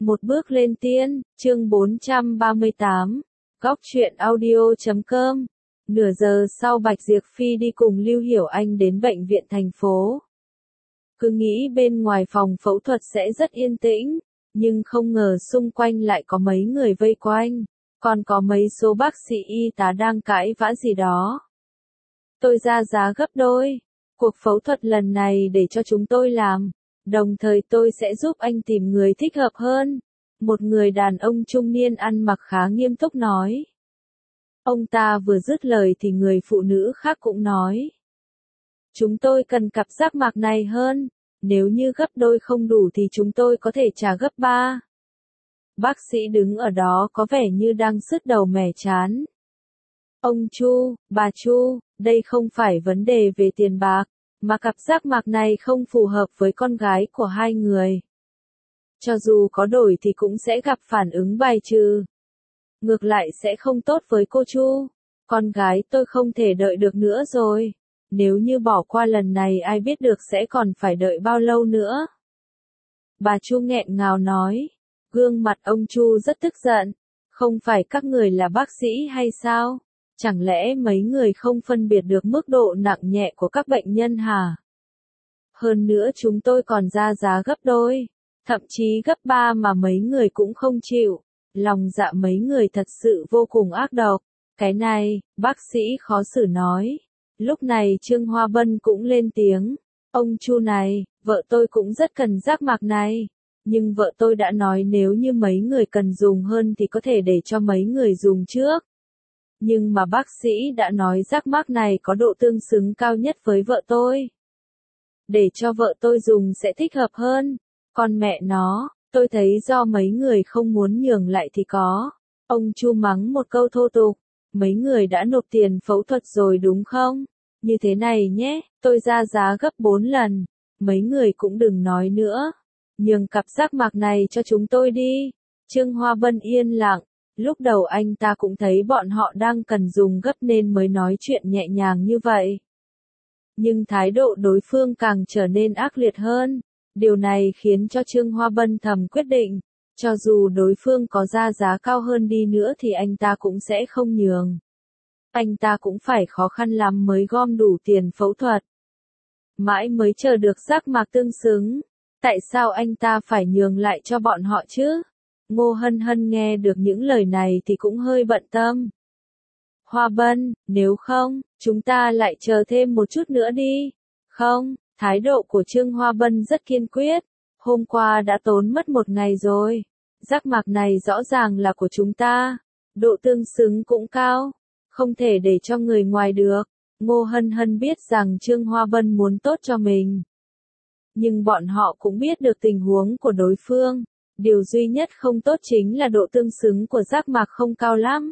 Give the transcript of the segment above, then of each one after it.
Một bước lên tiên, chương 438, góc truyện audio.com. Nửa giờ sau Bạch Diệp Phi đi cùng Lưu Hiểu Anh đến bệnh viện thành phố. Cứ nghĩ bên ngoài phòng phẫu thuật sẽ rất yên tĩnh, nhưng không ngờ xung quanh lại có mấy người vây quanh, còn có mấy số bác sĩ y tá đang cãi vã gì đó. Tôi ra giá gấp đôi, cuộc phẫu thuật lần này để cho chúng tôi làm. Đồng thời tôi sẽ giúp anh tìm người thích hợp hơn. Một người đàn ông trung niên ăn mặc khá nghiêm túc nói. Ông ta vừa dứt lời thì người phụ nữ khác cũng nói. Chúng tôi cần cặp giác mạc này hơn. Nếu như gấp đôi không đủ thì chúng tôi có thể trả gấp 3. Bác sĩ đứng ở đó có vẻ như đang sứt đầu mẻ chán. Ông Chu, bà Chu, đây không phải vấn đề về tiền bạc, mà cặp giác mạc này không phù hợp với con gái của hai người. Cho dù có đổi thì cũng sẽ gặp phản ứng bài trừ. Ngược lại sẽ không tốt với cô Chu. Con gái tôi không thể đợi được nữa rồi. Nếu như bỏ qua lần này ai biết được sẽ còn phải đợi bao lâu nữa. Bà Chu nghẹn ngào nói. Gương mặt ông Chu rất tức giận. Không phải các người là bác sĩ hay sao? Chẳng lẽ mấy người không phân biệt được mức độ nặng nhẹ của các bệnh nhân hả? Hơn nữa chúng tôi còn ra giá gấp đôi, thậm chí gấp 3 mà mấy người cũng không chịu. Lòng dạ mấy người thật sự vô cùng ác độc. Cái này, bác sĩ khó xử nói. Lúc này Trương Hoa Bân cũng lên tiếng. Ông Chu này, vợ tôi cũng rất cần giác mạc này. Nhưng vợ tôi đã nói nếu như mấy người cần dùng hơn thì có thể để cho mấy người dùng trước. Nhưng mà bác sĩ đã nói giác mác này có độ tương xứng cao nhất với vợ tôi. Để cho vợ tôi dùng sẽ thích hợp hơn. Còn mẹ nó, tôi thấy do mấy người không muốn nhường lại thì có. Ông Chu mắng một câu thô tục. Mấy người đã nộp tiền phẫu thuật rồi đúng không? Như thế này nhé, tôi ra giá gấp 4 lần. Mấy người cũng đừng nói nữa. Nhường cặp giác mạc này cho chúng tôi đi. Trương Hoa Bân yên lặng. Lúc đầu anh ta cũng thấy bọn họ đang cần dùng gấp nên mới nói chuyện nhẹ nhàng như vậy. Nhưng thái độ đối phương càng trở nên ác liệt hơn. Điều này khiến cho Trương Hoa Bân thầm quyết định, cho dù đối phương có ra giá cao hơn đi nữa thì anh ta cũng sẽ không nhường. Anh ta cũng phải khó khăn lắm mới gom đủ tiền phẫu thuật. Mãi mới chờ được giác mạc tương xứng. Tại sao anh ta phải nhường lại cho bọn họ chứ? Ngô Hân Hân nghe được những lời này thì cũng hơi bận tâm. Hoa Bân, nếu không, chúng ta lại chờ thêm một chút nữa đi. Không, thái độ của Trương Hoa Bân rất kiên quyết. Hôm qua đã tốn mất một ngày rồi. Giác mạc này rõ ràng là của chúng ta. Độ tương xứng cũng cao. Không thể để cho người ngoài được. Ngô Hân Hân biết rằng Trương Hoa Bân muốn tốt cho mình. Nhưng bọn họ cũng biết được tình huống của đối phương. Điều duy nhất không tốt chính là độ tương xứng của giác mạc không cao lắm.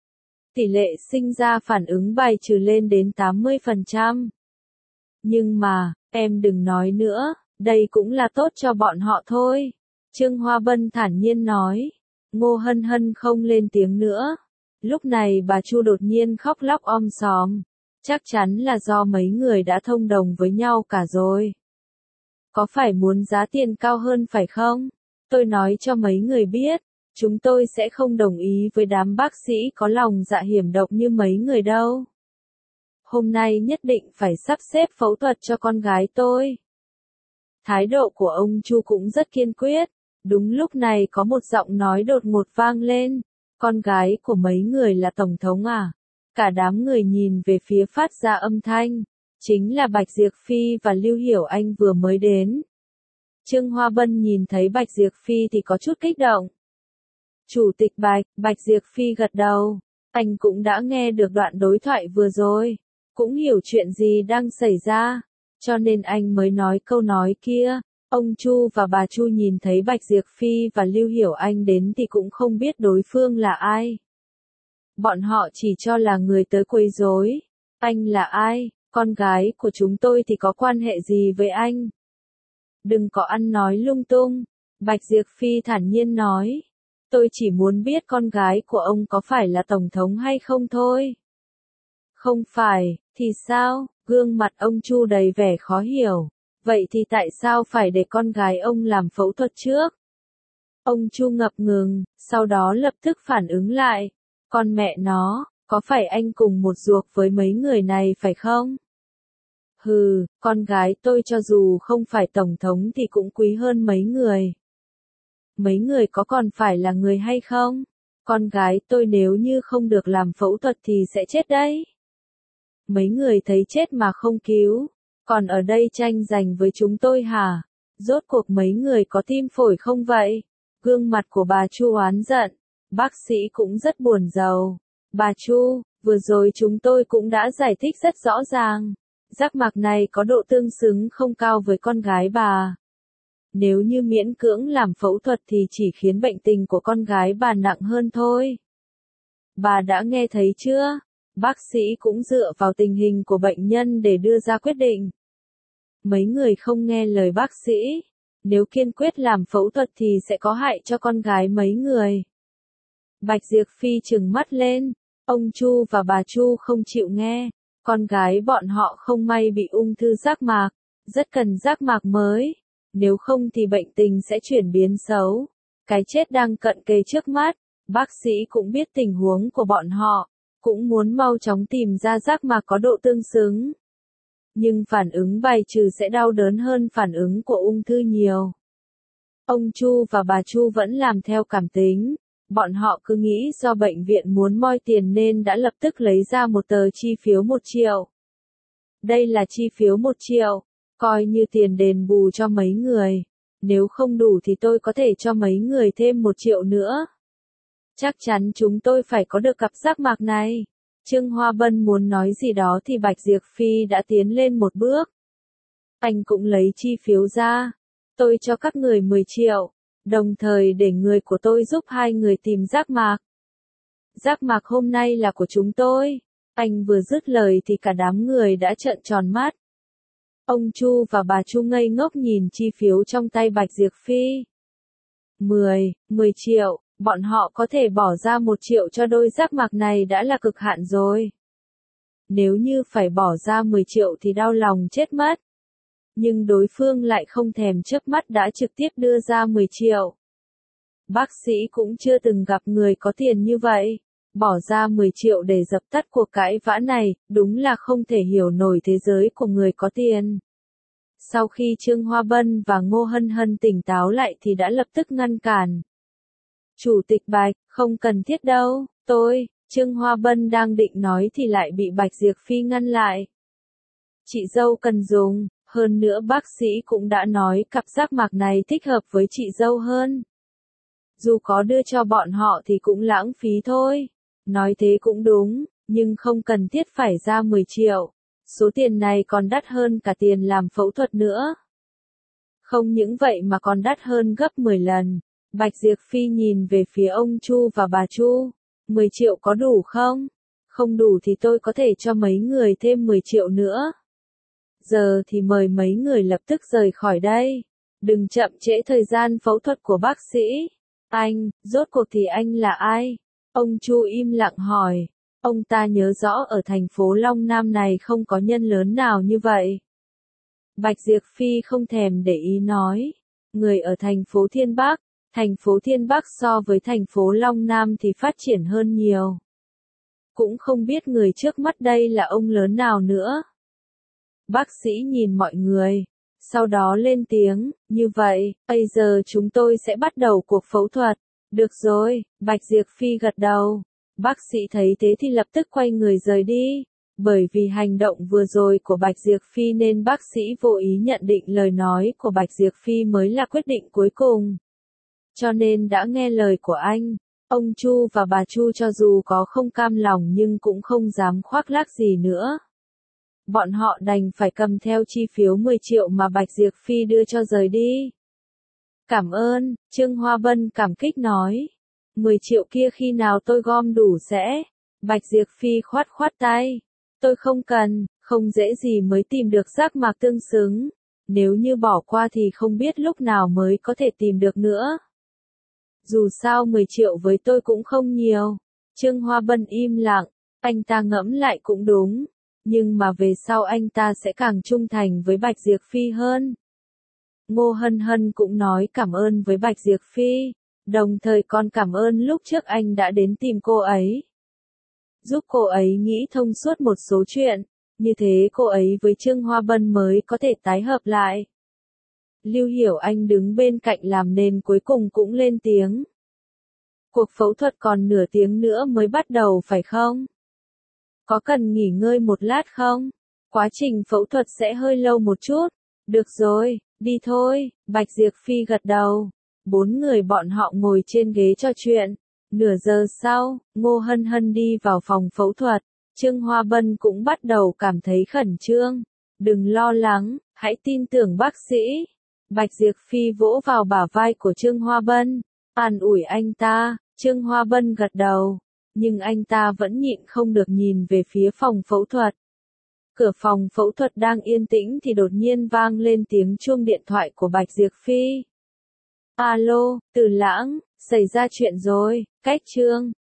Tỷ lệ sinh ra phản ứng bài trừ lên đến 80%. Nhưng mà, em đừng nói nữa, đây cũng là tốt cho bọn họ thôi. Trương Hoa Bân thản nhiên nói. Ngô Hân Hân không lên tiếng nữa. Lúc này bà Chu đột nhiên khóc lóc om sòm. Chắc chắn là do mấy người đã thông đồng với nhau cả rồi. Có phải muốn giá tiền cao hơn phải không? Tôi nói cho mấy người biết, chúng tôi sẽ không đồng ý với đám bác sĩ có lòng dạ hiểm độc như mấy người đâu. Hôm nay nhất định phải sắp xếp phẫu thuật cho con gái tôi. Thái độ của ông Chu cũng rất kiên quyết. Đúng lúc này có một giọng nói đột ngột vang lên. Con gái của mấy người là tổng thống à? Cả đám người nhìn về phía phát ra âm thanh. Chính là Bạch Diệp Phi và Lưu Hiểu Anh vừa mới đến. Trương Hoa Bân nhìn thấy Bạch Diệp Phi thì có chút kích động. Chủ tịch Bạch Diệp Phi gật đầu. Anh cũng đã nghe được đoạn đối thoại vừa rồi. Cũng hiểu chuyện gì đang xảy ra. Cho nên anh mới nói câu nói kia. Ông Chu và bà Chu nhìn thấy Bạch Diệp Phi và Lưu Hiểu Anh đến thì cũng không biết đối phương là ai. Bọn họ chỉ cho là người tới quấy rối. Anh là ai? Con gái của chúng tôi thì có quan hệ gì với anh? Đừng có ăn nói lung tung. Bạch Diệp Phi thản nhiên nói. Tôi chỉ muốn biết con gái của ông có phải là tổng thống hay không thôi. Không phải, thì sao? Gương mặt ông Chu đầy vẻ khó hiểu. Vậy thì tại sao phải để con gái ông làm phẫu thuật trước? Ông Chu ngập ngừng, sau đó lập tức phản ứng lại. Con mẹ nó, có phải anh cùng một ruột với mấy người này phải không? Hừ, con gái tôi cho dù không phải tổng thống thì cũng quý hơn mấy người. Mấy người có còn phải là người hay không? Con gái tôi nếu như không được làm phẫu thuật thì sẽ chết đấy. Mấy người thấy chết mà không cứu, còn ở đây tranh giành với chúng tôi hả? Rốt cuộc mấy người có tim phổi không vậy? Gương mặt của bà Chu oán giận, bác sĩ cũng rất buồn rầu. Bà Chu, vừa rồi chúng tôi cũng đã giải thích rất rõ ràng. Giác mạc này có độ tương xứng không cao với con gái bà. Nếu như miễn cưỡng làm phẫu thuật thì chỉ khiến bệnh tình của con gái bà nặng hơn thôi. Bà đã nghe thấy chưa? Bác sĩ cũng dựa vào tình hình của bệnh nhân để đưa ra quyết định. Mấy người không nghe lời bác sĩ. Nếu kiên quyết làm phẫu thuật thì sẽ có hại cho con gái mấy người. Bạch Diệp Phi trừng mắt lên. Ông Chu và bà Chu không chịu nghe. Con gái bọn họ không may bị ung thư giác mạc. Rất cần giác mạc mới. Nếu không thì bệnh tình sẽ chuyển biến xấu. Cái chết đang cận kề trước mắt. Bác sĩ cũng biết tình huống của bọn họ. Cũng muốn mau chóng tìm ra giác mạc có độ tương xứng. Nhưng phản ứng bài trừ sẽ đau đớn hơn phản ứng của ung thư nhiều. Ông Chu và bà Chu vẫn làm theo cảm tính. Bọn họ cứ nghĩ do bệnh viện muốn moi tiền nên đã lập tức lấy ra một tờ chi phiếu 1 triệu. Đây là chi phiếu 1 triệu, coi như tiền đền bù cho mấy người. Nếu không đủ thì tôi có thể cho mấy người thêm 1 triệu nữa. Chắc chắn chúng tôi phải có được cặp giác mạc này. Trương Hoa Bân muốn nói gì đó thì Bạch Diệp Phi đã tiến lên một bước. Anh cũng lấy chi phiếu ra. Tôi cho các người 10 triệu, đồng thời để người của tôi giúp 2 người tìm giác mạc. Giác mạc hôm nay là của chúng tôi. Anh vừa dứt lời thì cả đám người đã trợn tròn mắt. Ông Chu và bà Chu ngây ngốc nhìn chi phiếu trong tay Bạch Diệp Phi. 10 triệu. Bọn họ có thể bỏ ra 1 triệu cho đôi giác mạc này đã là cực hạn rồi. Nếu như phải bỏ ra 10 triệu thì đau lòng chết mất. Nhưng đối phương lại không thèm chớp mắt đã trực tiếp đưa ra 10 triệu. Bác sĩ cũng chưa từng gặp người có tiền như vậy. Bỏ ra 10 triệu để dập tắt cuộc cãi vã này, đúng là không thể hiểu nổi thế giới của người có tiền. Sau khi Trương Hoa Bân và Ngô Hân Hân tỉnh táo lại thì đã lập tức ngăn cản. Chủ tịch Bạch, không cần thiết đâu, Trương Hoa Bân đang định nói thì lại bị Bạch Diệp Phi ngăn lại. Chị dâu cần dùng, hơn nữa bác sĩ cũng đã nói cặp giác mạc này thích hợp với chị dâu hơn. Dù có đưa cho bọn họ thì cũng lãng phí thôi. Nói thế cũng đúng, nhưng không cần thiết phải ra 10 triệu. Số tiền này còn đắt hơn cả tiền làm phẫu thuật nữa. Không những vậy mà còn đắt hơn gấp 10 lần. Bạch Diệp Phi nhìn về phía ông Chu và bà Chu. 10 triệu có đủ không? Không đủ thì tôi có thể cho mấy người thêm 10 triệu nữa. Giờ thì mời mấy người lập tức rời khỏi đây. Đừng chậm trễ thời gian phẫu thuật của bác sĩ. Anh, rốt cuộc thì anh là ai? Ông Chu im lặng hỏi. Ông ta nhớ rõ ở thành phố Long Nam này không có nhân lớn nào như vậy. Bạch Diệp Phi không thèm để ý nói. Người ở thành phố Thiên Bắc. Thành phố Thiên Bắc so với thành phố Long Nam thì phát triển hơn nhiều. Cũng không biết người trước mắt đây là ông lớn nào nữa. Bác sĩ nhìn mọi người, sau đó lên tiếng, như vậy, bây giờ chúng tôi sẽ bắt đầu cuộc phẫu thuật. Được rồi, Bạch Diệp Phi gật đầu. Bác sĩ thấy thế thì lập tức quay người rời đi. Bởi vì hành động vừa rồi của Bạch Diệp Phi nên bác sĩ vô ý nhận định lời nói của Bạch Diệp Phi mới là quyết định cuối cùng. Cho nên đã nghe lời của anh. Ông Chu và bà Chu cho dù có không cam lòng nhưng cũng không dám khoác lác gì nữa. Bọn họ đành phải cầm theo chi phiếu 10 triệu mà Bạch Diệp Phi đưa cho rời đi. Cảm ơn, Trương Hoa Bân cảm kích nói. 10 triệu kia khi nào tôi gom đủ sẽ. Bạch Diệp Phi khoát khoát tay. Tôi không cần, không dễ gì mới tìm được giác mạc tương xứng. Nếu như bỏ qua thì không biết lúc nào mới có thể tìm được nữa. Dù sao 10 triệu với tôi cũng không nhiều. Trương Hoa Bân im lặng, anh ta ngẫm lại cũng đúng. Nhưng mà về sau anh ta sẽ càng trung thành với Bạch Diệp Phi hơn. Ngô Hân Hân cũng nói cảm ơn với Bạch Diệp Phi. Đồng thời còn cảm ơn lúc trước anh đã đến tìm cô ấy. Giúp cô ấy nghĩ thông suốt một số chuyện, như thế cô ấy với Trương Hoa Bân mới có thể tái hợp lại. Lưu Hiểu Anh đứng bên cạnh làm nên cuối cùng cũng lên tiếng. Cuộc phẫu thuật còn nửa tiếng nữa mới bắt đầu phải không? Có cần nghỉ ngơi một lát không? Quá trình phẫu thuật sẽ hơi lâu một chút. Được rồi, đi thôi, Bạch Diệp Phi gật đầu. 4 người bọn họ ngồi trên ghế trò chuyện. Nửa giờ sau, Ngô Hân Hân đi vào phòng phẫu thuật. Trương Hoa Bân cũng bắt đầu cảm thấy khẩn trương. Đừng lo lắng, hãy tin tưởng bác sĩ. Bạch Diệp Phi vỗ vào bả vai của Trương Hoa Bân, an ủi anh ta. Trương Hoa Bân gật đầu, nhưng anh ta vẫn nhịn không được nhìn về phía phòng phẫu thuật. Cửa phòng phẫu thuật đang yên tĩnh thì đột nhiên vang lên tiếng chuông điện thoại của Bạch Diệp Phi. Alo, Từ Lãng, xảy ra chuyện rồi, cách Trương